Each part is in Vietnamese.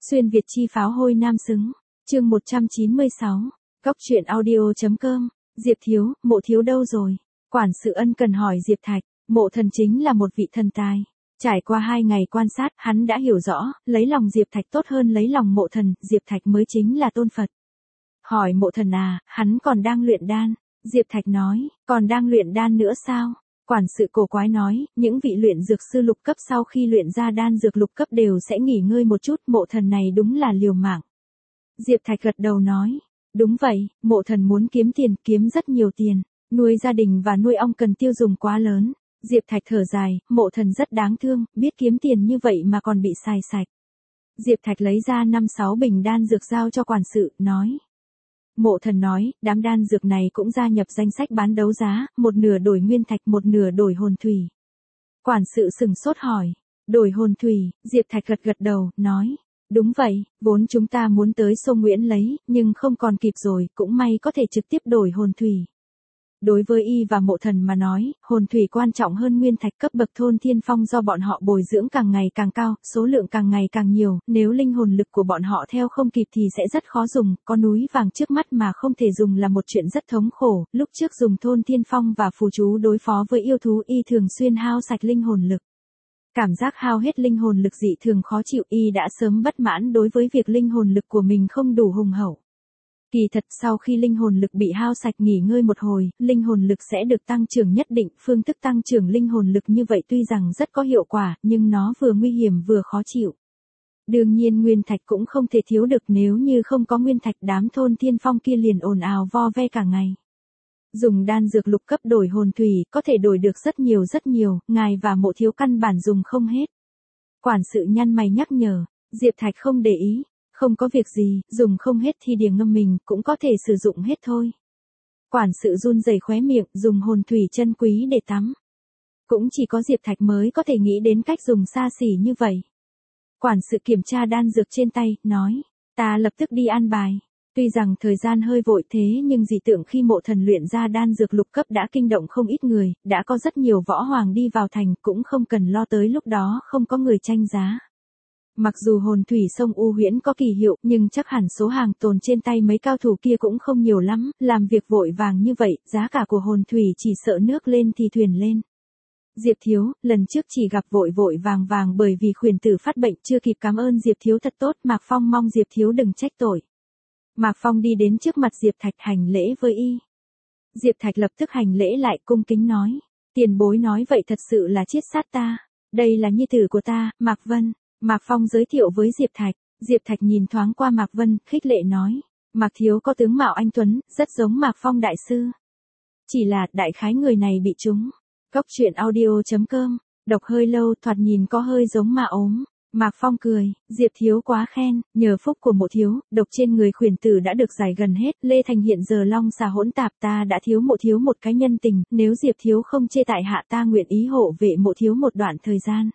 Xuyên Việt chi pháo hôi nam xứng. Chương 196. Góc truyện audio.com. Diệp thiếu, Mộ thiếu đâu rồi? Quản sự ân cần hỏi Diệp Thạch. Mộ thần chính là một vị thần tài. Trải qua 2 ngày quan sát, hắn đã hiểu rõ, lấy lòng Diệp Thạch tốt hơn lấy lòng mộ thần, Diệp Thạch mới chính là tôn Phật. Hỏi mộ thần à, hắn còn đang luyện đan. Diệp Thạch nói, còn đang luyện đan nữa sao? Quản sự cổ quái nói, những vị luyện dược sư lục cấp sau khi luyện ra đan dược lục cấp đều sẽ nghỉ ngơi một chút, mộ thần này đúng là liều mạng. Diệp Thạch gật đầu nói, đúng vậy, mộ thần muốn kiếm tiền, kiếm rất nhiều tiền, nuôi gia đình và nuôi ong cần tiêu dùng quá lớn. Diệp Thạch thở dài, mộ thần rất đáng thương, biết kiếm tiền như vậy mà còn bị xài sạch. Diệp Thạch lấy ra 5-6 bình đan dược giao cho quản sự, nói. Mộ thần nói, đám đan dược này cũng gia nhập danh sách bán đấu giá, một nửa đổi nguyên thạch, một nửa đổi hồn thủy. Quản sự sừng sốt hỏi, đổi hồn thủy, Diệp Thạch gật đầu, nói, đúng vậy, vốn chúng ta muốn tới sông Nguyễn lấy, nhưng không còn kịp rồi, cũng may có thể trực tiếp đổi hồn thủy. Đối với y và mộ thần mà nói, hồn thủy quan trọng hơn nguyên thạch. Cấp bậc thôn thiên phong do bọn họ bồi dưỡng càng ngày càng cao, số lượng càng ngày càng nhiều, nếu linh hồn lực của bọn họ theo không kịp thì sẽ rất khó dùng, có núi vàng trước mắt mà không thể dùng là một chuyện rất thống khổ. Lúc trước dùng thôn thiên phong và phù chú đối phó với yêu thú, y thường xuyên hao sạch linh hồn lực. Cảm giác hao hết linh hồn lực dị thường khó chịu, y đã sớm bất mãn đối với việc linh hồn lực của mình không đủ hùng hậu. Kỳ thật sau khi linh hồn lực bị hao sạch nghỉ ngơi một hồi, linh hồn lực sẽ được tăng trưởng nhất định. Phương thức tăng trưởng linh hồn lực như vậy tuy rằng rất có hiệu quả, nhưng nó vừa nguy hiểm vừa khó chịu. Đương nhiên nguyên thạch cũng không thể thiếu được, nếu như không có nguyên thạch đám thôn thiên phong kia liền ồn ào vo ve cả ngày. Dùng đan dược lục cấp đổi hồn thủy có thể đổi được rất nhiều, ngài và mộ thiếu căn bản dùng không hết. Quản sự nhăn mày nhắc nhở, Diệp Thạch không để ý. Không có việc gì, dùng không hết thì đìa ngâm mình, cũng có thể sử dụng hết thôi. Quản sự run rẩy khóe miệng, dùng hồn thủy chân quý để tắm. Cũng chỉ có Diệp Thạch mới có thể nghĩ đến cách dùng xa xỉ như vậy. Quản sự kiểm tra đan dược trên tay, nói, ta lập tức đi an bài. Tuy rằng thời gian hơi vội thế nhưng dị tượng khi mộ thần luyện ra đan dược lục cấp đã kinh động không ít người, đã có rất nhiều võ hoàng đi vào thành, cũng không cần lo tới lúc đó không có người tranh giá. Mặc dù hồn thủy sông U Huyễn có kỳ hiệu, nhưng chắc hẳn số hàng tồn trên tay mấy cao thủ kia cũng không nhiều lắm, làm việc vội vàng như vậy, giá cả của hồn thủy chỉ sợ nước lên thì thuyền lên. Diệp thiếu, lần trước chỉ gặp vội vàng bởi vì khuyển tử phát bệnh chưa kịp cảm ơn Diệp thiếu thật tốt, Mạc Phong mong Diệp thiếu đừng trách tội. Mạc Phong đi đến trước mặt Diệp Thạch hành lễ với y. Diệp Thạch lập tức hành lễ lại, cung kính nói, tiền bối nói vậy thật sự là chiết sát ta, đây là nhi tử của ta, Mạc Vân. Mạc Phong giới thiệu với Diệp Thạch. Diệp Thạch nhìn thoáng qua Mạc Vân, khích lệ nói, Mạc thiếu có tướng mạo anh tuấn, rất giống Mạc Phong đại sư. Chỉ là đại khái người này bị trúng. Góc truyện audio.com. Độc hơi lâu, thoạt nhìn có hơi giống mà ốm. Mạc Phong cười, Diệp thiếu quá khen, nhờ phúc của mộ thiếu, độc trên người khuyển tử đã được giải gần hết. Lê Thành hiện giờ long xà hỗn tạp, ta đã thiếu mộ thiếu một cái nhân tình, nếu Diệp thiếu không chê tại hạ ta nguyện ý hộ vệ mộ thiếu một đoạn thời gian.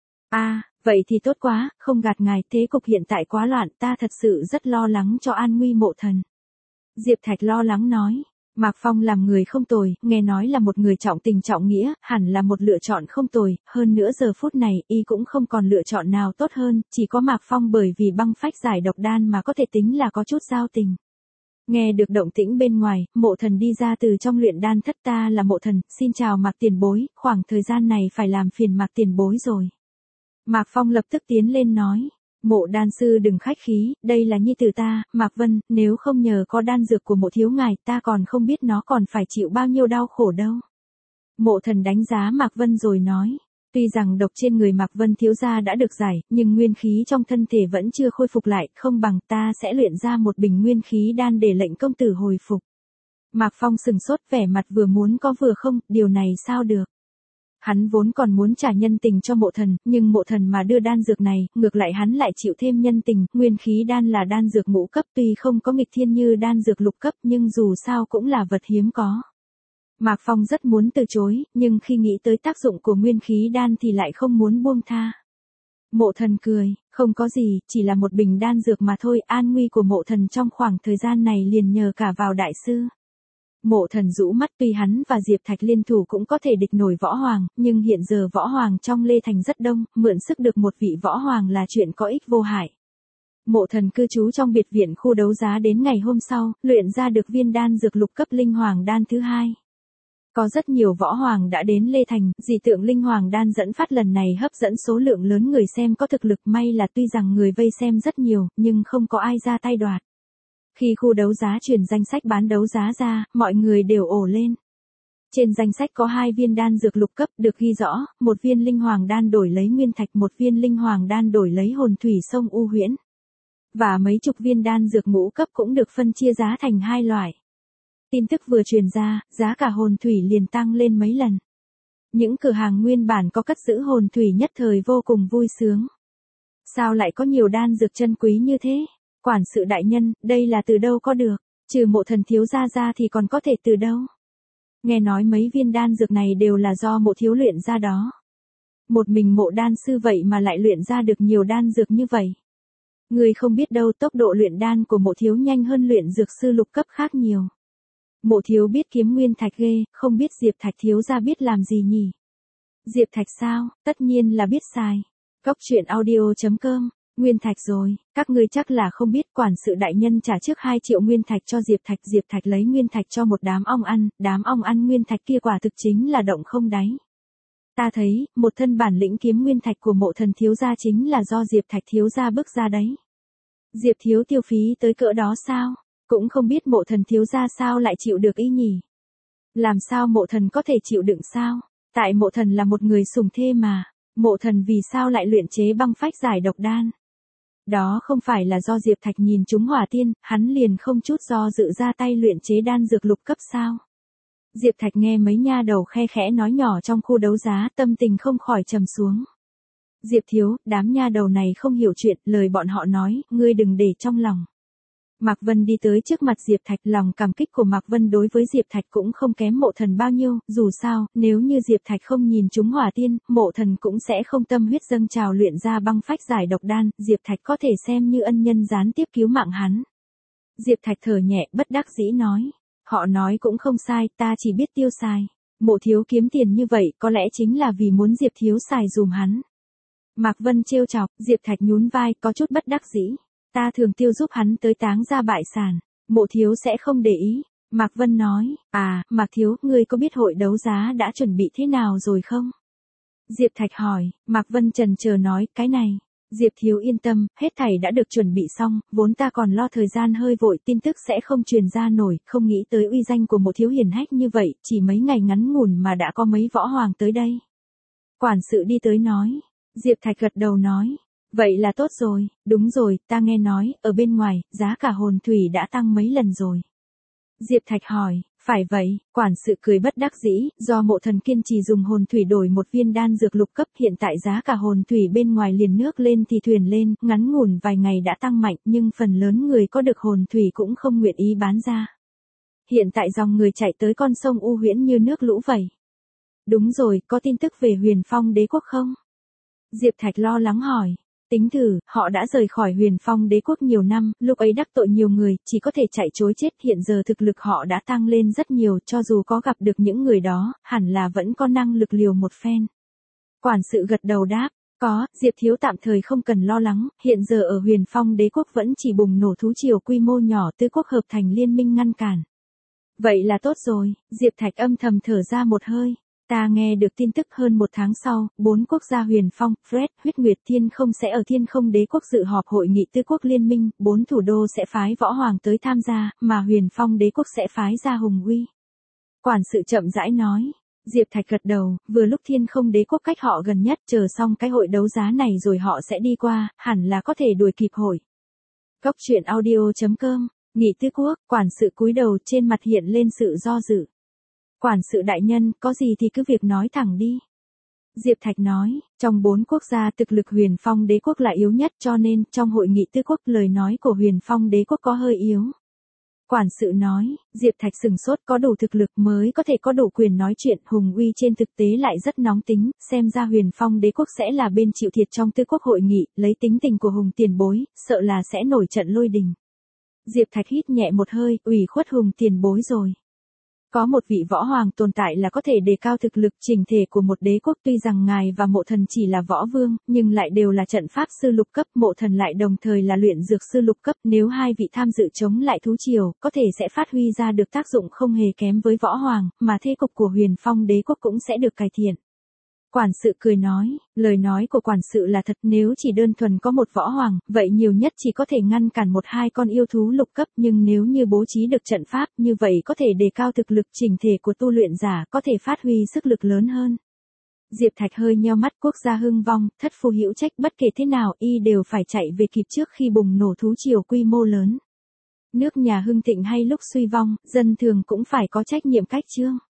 Vậy thì tốt quá, không gạt ngài, thế cục hiện tại quá loạn, ta thật sự rất lo lắng cho an nguy mộ thần. Diệp Thạch lo lắng nói, Mạc Phong làm người không tồi, nghe nói là một người trọng tình trọng nghĩa, hẳn là một lựa chọn không tồi, hơn nữa giờ phút này, y cũng không còn lựa chọn nào tốt hơn, chỉ có Mạc Phong bởi vì băng phách giải độc đan mà có thể tính là có chút giao tình. Nghe được động tĩnh bên ngoài, mộ thần đi ra từ trong luyện đan thất, ta là mộ thần, xin chào Mạc tiền bối, khoảng thời gian này phải làm phiền Mạc tiền bối rồi. Mạc Phong lập tức tiến lên nói, mộ đan sư đừng khách khí, đây là nhi tử ta, Mạc Vân, nếu không nhờ có đan dược của mộ thiếu ngài, ta còn không biết nó còn phải chịu bao nhiêu đau khổ đâu. Mộ thần đánh giá Mạc Vân rồi nói, tuy rằng độc trên người Mạc Vân thiếu gia đã được giải, nhưng nguyên khí trong thân thể vẫn chưa khôi phục lại, không bằng ta sẽ luyện ra một bình nguyên khí đan để lệnh công tử hồi phục. Mạc Phong sừng sốt, vẻ mặt vừa muốn có vừa không, điều này sao được. Hắn vốn còn muốn trả nhân tình cho mộ thần, nhưng mộ thần mà đưa đan dược này, ngược lại hắn lại chịu thêm nhân tình. Nguyên khí đan là đan dược ngũ cấp, tuy không có nghịch thiên như đan dược lục cấp, nhưng dù sao cũng là vật hiếm có. Mạc Phong rất muốn từ chối, nhưng khi nghĩ tới tác dụng của nguyên khí đan thì lại không muốn buông tha. Mộ thần cười, không có gì, chỉ là một bình đan dược mà thôi, an nguy của mộ thần trong khoảng thời gian này liền nhờ cả vào đại sư. Mộ thần rũ mắt, tuy hắn và Diệp Thạch liên thủ cũng có thể địch nổi võ hoàng, nhưng hiện giờ võ hoàng trong Lê Thành rất đông, mượn sức được một vị võ hoàng là chuyện có ích vô hại. Mộ Thần cư trú trong biệt viện khu đấu giá đến ngày hôm sau, luyện ra được viên đan dược lục cấp linh hoàng đan thứ hai. Có rất nhiều võ hoàng đã đến Lê Thành, dị tượng linh hoàng đan dẫn phát lần này hấp dẫn số lượng lớn người xem có thực lực, may là tuy rằng người vây xem rất nhiều, nhưng không có ai ra tay đoạt. Khi khu đấu giá truyền danh sách bán đấu giá ra, mọi người đều ồ lên. Trên danh sách có 2 viên đan dược lục cấp được ghi rõ, một viên linh hoàng đan đổi lấy nguyên thạch, một viên linh hoàng đan đổi lấy hồn thủy sông U Huyễn. Và mấy chục viên đan dược ngũ cấp cũng được phân chia giá thành 2 loại. Tin tức vừa truyền ra, giá cả hồn thủy liền tăng lên mấy lần. Những cửa hàng nguyên bản có cất giữ hồn thủy nhất thời vô cùng vui sướng. Sao lại có nhiều đan dược chân quý như thế? Quản sự đại nhân, đây là từ đâu có được? Trừ Mộ Thần thiếu gia ra thì còn có thể từ đâu? Nghe nói mấy viên đan dược này đều là do Mộ thiếu luyện ra đó. Một mình Mộ đan sư vậy mà lại luyện ra được nhiều đan dược như vậy. Người không biết đâu, tốc độ luyện đan của Mộ thiếu nhanh hơn luyện dược sư lục cấp khác nhiều. Mộ thiếu biết kiếm nguyên thạch ghê, không biết Diệp Thạch thiếu gia biết làm gì nhỉ? Diệp Thạch sao? Tất nhiên là biết xài. Góc truyện audio.com. Nguyên thạch rồi, các ngươi chắc là không biết, quản sự đại nhân trả trước 2 triệu nguyên thạch cho Diệp Thạch lấy nguyên thạch cho một đám ong ăn nguyên thạch kia quả thực chính là động không đáy. Ta thấy, một thân bản lĩnh kiếm nguyên thạch của Mộ Thần thiếu gia chính là do Diệp Thạch thiếu gia bước ra đấy. Diệp thiếu tiêu phí tới cỡ đó sao? Cũng không biết Mộ Thần thiếu gia sao lại chịu được ý nhỉ? Làm sao Mộ Thần có thể chịu đựng sao? Tại Mộ Thần là một người sùng thê mà, Mộ Thần vì sao lại luyện chế băng phách giải độc đan? Đó không phải là do Diệp Thạch nhìn trúng hỏa tiên, hắn liền không chút do dự ra tay luyện chế đan dược lục cấp sao? Diệp Thạch nghe mấy nha đầu khe khẽ nói nhỏ trong khu đấu giá, tâm tình không khỏi trầm xuống. Diệp thiếu, đám nha đầu này không hiểu chuyện, lời bọn họ nói, ngươi đừng để trong lòng. Mạc Vân đi tới trước mặt Diệp Thạch, lòng cảm kích của Mạc Vân đối với Diệp Thạch cũng không kém Mộ Thần bao nhiêu, dù sao, nếu như Diệp Thạch không nhìn trúng hỏa tiên, Mộ Thần cũng sẽ không tâm huyết dâng trào luyện ra băng phách giải độc đan, Diệp Thạch có thể xem như ân nhân gián tiếp cứu mạng hắn. Diệp Thạch thở nhẹ, bất đắc dĩ nói, họ nói cũng không sai, ta chỉ biết tiêu xài. Mộ thiếu kiếm tiền như vậy, có lẽ chính là vì muốn Diệp thiếu xài dùm hắn. Mạc Vân trêu chọc, Diệp Thạch nhún vai, có chút bất đắc dĩ. Ta thường tiêu giúp hắn tới táng ra bại sản, Mộ thiếu sẽ không để ý. Mạc Vân nói, Mạc thiếu, ngươi có biết hội đấu giá đã chuẩn bị thế nào rồi không? Diệp Thạch hỏi, Mạc Vân chần chờ nói, cái này. Diệp thiếu yên tâm, hết thảy đã được chuẩn bị xong, vốn ta còn lo thời gian hơi vội tin tức sẽ không truyền ra nổi, không nghĩ tới uy danh của Mộ thiếu hiển hách như vậy, chỉ mấy ngày ngắn ngủn mà đã có mấy võ hoàng tới đây. Quản sự đi tới nói, Diệp Thạch gật đầu nói. Vậy là tốt rồi, đúng rồi, ta nghe nói, ở bên ngoài, giá cả hồn thủy đã tăng mấy lần rồi. Diệp Thạch hỏi, phải vậy, quản sự cười bất đắc dĩ, do Mộ Thần kiên trì dùng hồn thủy đổi một viên đan dược lục cấp, hiện tại giá cả hồn thủy bên ngoài liền nước lên thì thuyền lên, ngắn ngủn vài ngày đã tăng mạnh, nhưng phần lớn người có được hồn thủy cũng không nguyện ý bán ra. Hiện tại dòng người chạy tới con sông U Huyễn như nước lũ vậy. Đúng rồi, có tin tức về Huyền Phong Đế quốc không? Diệp Thạch lo lắng hỏi. Tính thử, họ đã rời khỏi Huyền Phong Đế quốc nhiều năm, lúc ấy đắc tội nhiều người, chỉ có thể chạy trối chết, hiện giờ thực lực họ đã tăng lên rất nhiều, cho dù có gặp được những người đó, hẳn là vẫn có năng lực liều một phen. Quản sự gật đầu đáp, có, Diệp thiếu tạm thời không cần lo lắng, hiện giờ ở Huyền Phong Đế quốc vẫn chỉ bùng nổ thú triều quy mô nhỏ, tứ quốc hợp thành liên minh ngăn cản. Vậy là tốt rồi, Diệp Thạch âm thầm thở ra một hơi. Ta nghe được tin tức hơn 1 tháng sau, 4 quốc gia Huyền Phong, Fred, Huyết Nguyệt Thiên Không sẽ ở Thiên Không Đế quốc dự họp hội nghị tứ quốc liên minh, 4 thủ đô sẽ phái võ hoàng tới tham gia, mà Huyền Phong Đế quốc sẽ phái ra Hùng Uy. Quản sự chậm rãi nói. Diệp Thạch gật đầu, vừa lúc Thiên Không Đế quốc cách họ gần nhất, chờ xong cái hội đấu giá này rồi họ sẽ đi qua, hẳn là có thể đuổi kịp hội. Góc truyện audio.com, nghị tứ quốc, quản sự cúi đầu trên mặt hiện lên sự do dự. Quản sự đại nhân, có gì thì cứ việc nói thẳng đi. Diệp Thạch nói, trong 4 quốc gia thực lực Huyền Phong Đế quốc là yếu nhất cho nên trong hội nghị tứ quốc lời nói của Huyền Phong Đế quốc có hơi yếu. Quản sự nói, Diệp Thạch sừng sốt, có đủ thực lực mới có thể có đủ quyền nói chuyện, Hùng Uy trên thực tế lại rất nóng tính, xem ra Huyền Phong Đế quốc sẽ là bên chịu thiệt trong tứ quốc hội nghị, lấy tính tình của Hùng tiền bối, sợ là sẽ nổi trận lôi đình. Diệp Thạch hít nhẹ một hơi, ủy khuất Hùng tiền bối rồi. Có một vị võ hoàng tồn tại là có thể đề cao thực lực chỉnh thể của một đế quốc, tuy rằng ngài và mộ thần chỉ là võ vương, nhưng lại đều là trận pháp sư lục cấp, mộ thần lại đồng thời là luyện dược sư lục cấp, nếu hai vị tham dự chống lại thú triều, có thể sẽ phát huy ra được tác dụng không hề kém với võ hoàng, mà thế cục của Huyền Phong đế quốc cũng sẽ được cải thiện. Quản sự cười nói, lời nói của quản sự là thật, nếu chỉ đơn thuần có một võ hoàng, vậy nhiều nhất chỉ có thể ngăn cản một hai con yêu thú lục cấp, nhưng nếu như bố trí được trận pháp, như vậy có thể đề cao thực lực chỉnh thể của tu luyện giả, có thể phát huy sức lực lớn hơn. Diệp Thạch hơi nheo mắt, quốc gia hưng vong, thất phu hữu trách, bất kể thế nào y đều phải chạy về kịp trước khi bùng nổ thú triều quy mô lớn. Nước nhà hưng thịnh hay lúc suy vong, dân thường cũng phải có trách nhiệm cách chương.